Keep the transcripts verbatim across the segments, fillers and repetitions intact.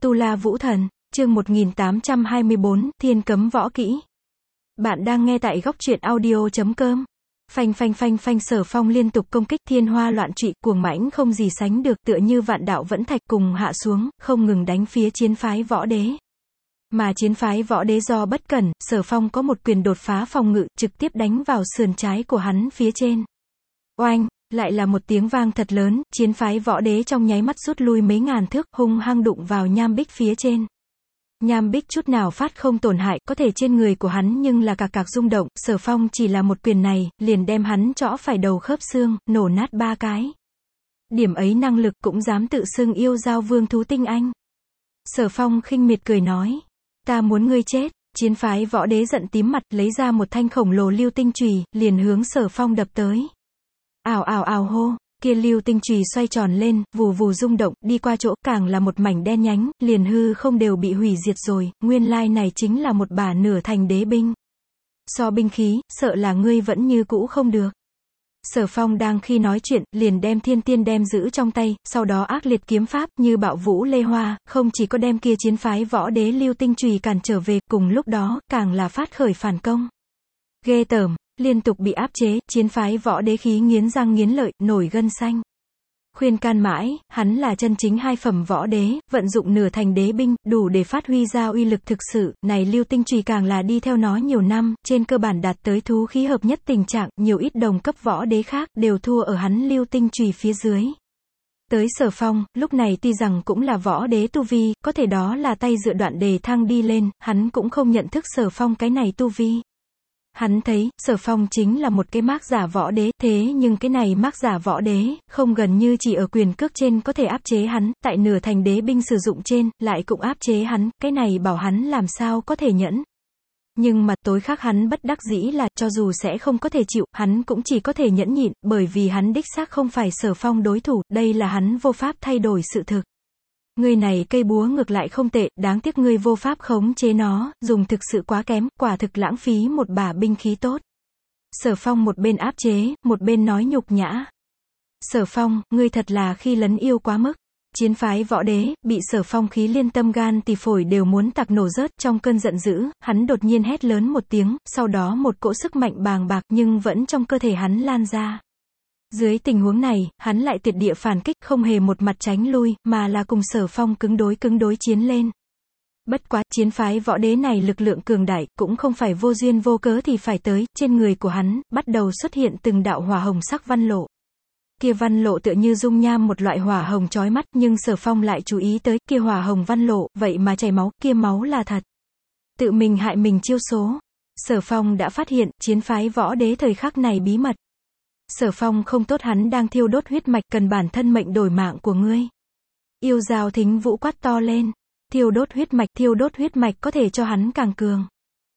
Tu La Vũ Thần, chương một nghìn tám trăm hai mươi bốn, Thiên Cấm Võ Kỹ. Bạn đang nghe tại góc truyện audio chấm com. Phanh phanh phanh phanh, Sở Phong liên tục công kích, thiên hoa loạn trụy, cuồng mãnh không gì sánh được, tựa như vạn đạo vẫn thạch cùng hạ xuống, không ngừng đánh phía chiến phái võ đế. Mà chiến phái võ đế do bất cẩn, Sở Phong có một quyền đột phá phòng ngự, trực tiếp đánh vào sườn trái của hắn phía trên. Oanh! Lại là một tiếng vang thật lớn, chiến phái võ đế trong nháy mắt rút lui mấy ngàn thước, hung hăng đụng vào nham bích phía trên. Nham bích chút nào phát không tổn hại, có thể trên người của hắn nhưng là cạc cạc rung động, Sở Phong chỉ là một quyền này, liền đem hắn trõ phải đầu khớp xương, nổ nát ba cái. Điểm ấy năng lực cũng dám tự xưng yêu giao vương thú tinh anh. Sở Phong khinh miệt cười nói, ta muốn ngươi chết. Chiến phái võ đế giận tím mặt, lấy ra một thanh khổng lồ lưu tinh chùy, liền hướng Sở Phong đập tới. Ào ào ào hô, kia lưu tinh chùy xoay tròn lên, vù vù rung động, đi qua chỗ càng là một mảnh đen nhánh, liền hư không đều bị hủy diệt rồi, nguyên lai này chính là một bả nửa thành đế binh. So binh khí, sợ là ngươi vẫn như cũ không được. Sở Phong đang khi nói chuyện, liền đem thiên tiên đem giữ trong tay, sau đó ác liệt kiếm pháp như bạo vũ lê hoa, không chỉ có đem kia chiến phái võ đế lưu tinh chùy cản trở về, cùng lúc đó, càng là phát khởi phản công. Ghê tởm. Liên tục bị áp chế, chiến phái võ đế khí nghiến răng nghiến lợi, nổi gân xanh. Khuyên can mãi, hắn là chân chính hai phẩm võ đế, vận dụng nửa thành đế binh, đủ để phát huy ra uy lực thực sự, này lưu tinh chùy càng là đi theo nó nhiều năm, trên cơ bản đạt tới thú khí hợp nhất tình trạng, nhiều ít đồng cấp võ đế khác, đều thua ở hắn lưu tinh chùy phía dưới. Tới Sở Phong, lúc này tuy rằng cũng là võ đế tu vi, có thể đó là tay dựa đoạn đề thăng đi lên, hắn cũng không nhận thức Sở Phong cái này tu vi. Hắn thấy, Sở Phong chính là một cái mác giả võ đế, thế nhưng cái này mác giả võ đế, không gần như chỉ ở quyền cước trên có thể áp chế hắn, tại nửa thành đế binh sử dụng trên, lại cũng áp chế hắn, cái này bảo hắn làm sao có thể nhẫn. Nhưng mà tối khác hắn bất đắc dĩ là, cho dù sẽ không có thể chịu, hắn cũng chỉ có thể nhẫn nhịn, bởi vì hắn đích xác không phải Sở Phong đối thủ, đây là hắn vô pháp thay đổi sự thực. Ngươi này cây búa ngược lại không tệ, đáng tiếc ngươi vô pháp khống chế nó, dùng thực sự quá kém, quả thực lãng phí một bả binh khí tốt. Sở Phong một bên áp chế, một bên nói nhục nhã. Sở Phong, ngươi thật là khi lấn yêu quá mức. Chiến phái võ đế, bị Sở Phong khí liên tâm gan tỳ phổi đều muốn tạc nổ rớt, trong cơn giận dữ, hắn đột nhiên hét lớn một tiếng, sau đó một cỗ sức mạnh bàng bạc nhưng vẫn trong cơ thể hắn lan ra. Dưới tình huống này, hắn lại tuyệt địa phản kích, không hề một mặt tránh lui, mà là cùng Sở Phong cứng đối cứng đối chiến lên. Bất quá, chiến phái võ đế này lực lượng cường đại, cũng không phải vô duyên vô cớ thì phải tới, trên người của hắn, bắt đầu xuất hiện từng đạo hỏa hồng sắc văn lộ. Kia văn lộ tựa như dung nham một loại hỏa hồng chói mắt, nhưng Sở Phong lại chú ý tới, kia hỏa hồng văn lộ, vậy mà chảy máu, kia máu là thật. Tự mình hại mình chiêu số. Sở Phong đã phát hiện, chiến phái võ đế thời khắc này bí mật. Sở Phong không tốt, hắn đang thiêu đốt huyết mạch, cần bản thân mệnh đổi mạng của ngươi. Yêu Giao Thính Vũ quát to lên. Thiêu đốt huyết mạch, thiêu đốt huyết mạch có thể cho hắn càng cường.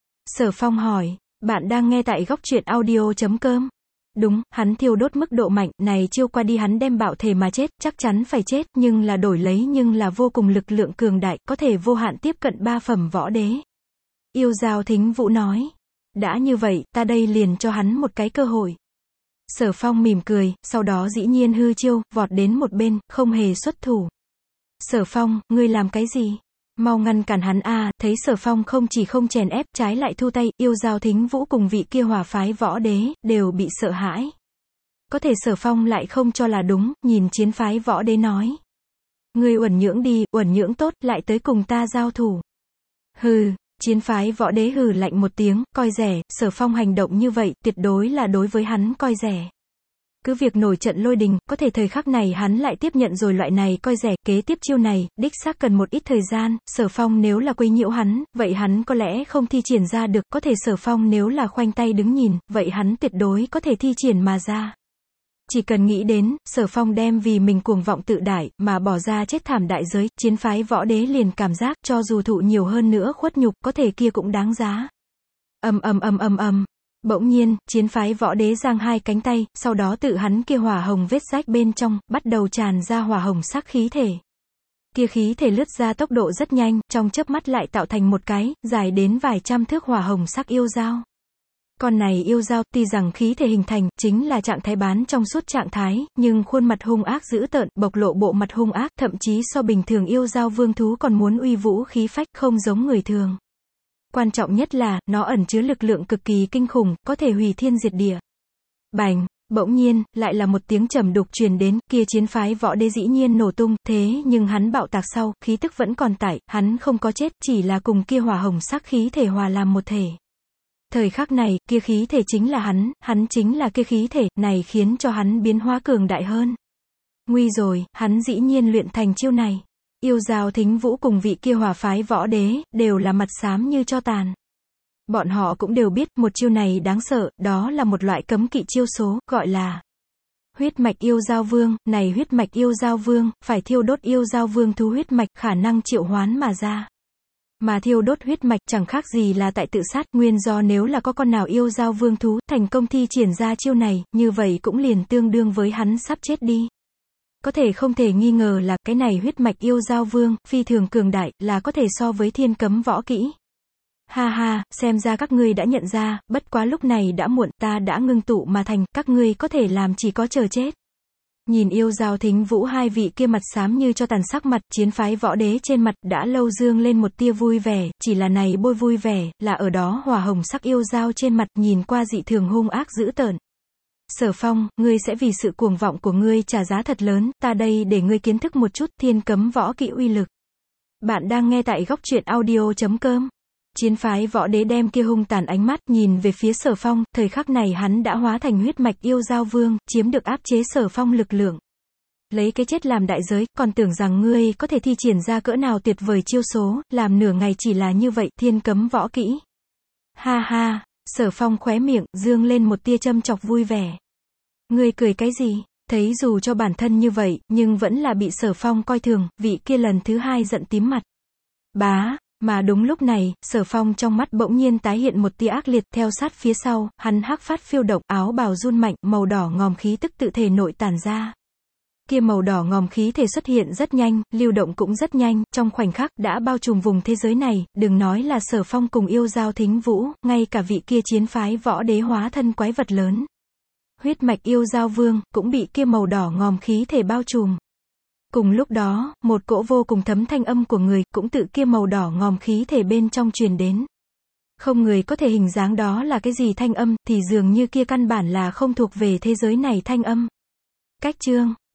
Sở Phong hỏi, bạn đang nghe tại góc truyện audio chấm com. Đúng, hắn thiêu đốt mức độ mạnh, này chiêu qua đi hắn đem bạo thể mà chết, chắc chắn phải chết, nhưng là đổi lấy nhưng là vô cùng lực lượng cường đại, có thể vô hạn tiếp cận ba phẩm võ đế. Yêu Giao Thính Vũ nói, đã như vậy, ta đây liền cho hắn một cái cơ hội. Sở Phong mỉm cười, sau đó dĩ nhiên hư chiêu, vọt đến một bên, không hề xuất thủ. Sở Phong, ngươi làm cái gì? Mau ngăn cản hắn a! À, thấy Sở Phong không chỉ không chèn ép, trái lại thu tay, Yêu Giao Thính Vũ cùng vị kia hỏa phái võ đế, đều bị sợ hãi. Có thể Sở Phong lại không cho là đúng, nhìn chiến phái võ đế nói. Ngươi uẩn nhưỡng đi, uẩn nhưỡng tốt, lại tới cùng ta giao thủ. Hừ! Chiến phái võ đế hừ lạnh một tiếng, coi rẻ, Sở Phong hành động như vậy, tuyệt đối là đối với hắn coi rẻ. Cứ việc nổi trận lôi đình, có thể thời khắc này hắn lại tiếp nhận rồi loại này coi rẻ, kế tiếp chiêu này, đích xác cần một ít thời gian, Sở Phong nếu là quấy nhiễu hắn, vậy hắn có lẽ không thi triển ra được, có thể Sở Phong nếu là khoanh tay đứng nhìn, vậy hắn tuyệt đối có thể thi triển mà ra. Chỉ cần nghĩ đến, Sở Phong đem vì mình cuồng vọng tự đại, mà bỏ ra chết thảm đại giới, chiến phái võ đế liền cảm giác, cho dù thụ nhiều hơn nữa khuất nhục, có thể kia cũng đáng giá. Ầm ầm ầm ầm ầm. Bỗng nhiên, chiến phái võ đế giang hai cánh tay, sau đó tự hắn kia hỏa hồng vết rách bên trong, bắt đầu tràn ra hỏa hồng sắc khí thể. Kia khí thể lướt ra tốc độ rất nhanh, trong chớp mắt lại tạo thành một cái, dài đến vài trăm thước hỏa hồng sắc yêu dao. Con này yêu dao, tuy rằng khí thể hình thành, chính là trạng thái bán trong suốt trạng thái, nhưng khuôn mặt hung ác dữ tợn, bộc lộ bộ mặt hung ác, thậm chí so bình thường yêu dao vương thú còn muốn uy vũ khí phách, không giống người thường. Quan trọng nhất là, nó ẩn chứa lực lượng cực kỳ kinh khủng, có thể hủy thiên diệt địa. Bành! Bỗng nhiên, lại là một tiếng trầm đục truyền đến, kia chiến phái võ đế dĩ nhiên nổ tung, thế nhưng hắn bạo tạc sau, khí tức vẫn còn tại, hắn không có chết, chỉ là cùng kia hỏa hồng sắc khí thể hòa làm một thể. Thời khắc này, kia khí thể chính là hắn, hắn chính là kia khí thể, này khiến cho hắn biến hóa cường đại hơn. Nguy rồi, hắn dĩ nhiên luyện thành chiêu này. Yêu dao thính vũ cùng vị kia hỏa phái võ đế, đều là mặt xám như tro tàn. Bọn họ cũng đều biết, một chiêu này đáng sợ, đó là một loại cấm kỵ chiêu số, gọi là huyết mạch yêu dao vương, này huyết mạch yêu dao vương, phải thiêu đốt yêu dao vương thú huyết mạch, khả năng triệu hoán mà ra. Mà thiêu đốt huyết mạch chẳng khác gì là tại tự sát, nguyên do nếu là có con nào yêu dao vương thú, thành công thi triển ra chiêu này, như vậy cũng liền tương đương với hắn sắp chết đi. Có thể không thể nghi ngờ là, cái này huyết mạch yêu dao vương, phi thường cường đại, là có thể so với thiên cấm võ kỹ. Ha ha, xem ra các ngươi đã nhận ra, bất quá lúc này đã muộn, ta đã ngưng tụ mà thành, các ngươi có thể làm chỉ có chờ chết. Nhìn yêu dao thính vũ hai vị kia mặt xám như cho tàn sắc mặt, chiến phái võ đế trên mặt đã lâu dương lên một tia vui vẻ, chỉ là này bôi vui vẻ, là ở đó hỏa hồng sắc yêu dao trên mặt nhìn qua dị thường hung ác dữ tợn. Sở Phong, ngươi sẽ vì sự cuồng vọng của ngươi trả giá thật lớn, ta đây để ngươi kiến thức một chút thiên cấm võ kỹ uy lực. Bạn đang nghe tại góc truyện audio chấm com. Chiến phái võ đế đem kia hung tàn ánh mắt nhìn về phía Sở Phong, thời khắc này hắn đã hóa thành huyết mạch yêu dao vương, chiếm được áp chế Sở Phong lực lượng. Lấy cái chết làm đại giới, còn tưởng rằng ngươi có thể thi triển ra cỡ nào tuyệt vời chiêu số, làm nửa ngày chỉ là như vậy, thiên cấm võ kỹ. Ha ha, Sở Phong khóe miệng, dương lên một tia châm chọc vui vẻ. Ngươi cười cái gì? Thấy dù cho bản thân như vậy, nhưng vẫn là bị Sở Phong coi thường, vị kia lần thứ hai giận tím mặt. Bá! Mà đúng lúc này, Sở Phong trong mắt bỗng nhiên tái hiện một tia ác liệt, theo sát phía sau, hắn hắc phát phiêu động, áo bào run mạnh, màu đỏ ngòm khí tức tự thể nội tản ra. Kia màu đỏ ngòm khí thể xuất hiện rất nhanh, lưu động cũng rất nhanh, trong khoảnh khắc đã bao trùm vùng thế giới này, đừng nói là Sở Phong cùng yêu dao thính vũ, ngay cả vị kia chiến phái võ đế hóa thân quái vật lớn. Huyết mạch yêu dao vương, cũng bị kia màu đỏ ngòm khí thể bao trùm. Cùng lúc đó, một cỗ vô cùng thấm thanh âm của người, cũng tự kia màu đỏ ngòm khí thể bên trong truyền đến. Không người có thể hình dáng đó là cái gì thanh âm, thì dường như kia căn bản là không thuộc về thế giới này thanh âm. Cách chương,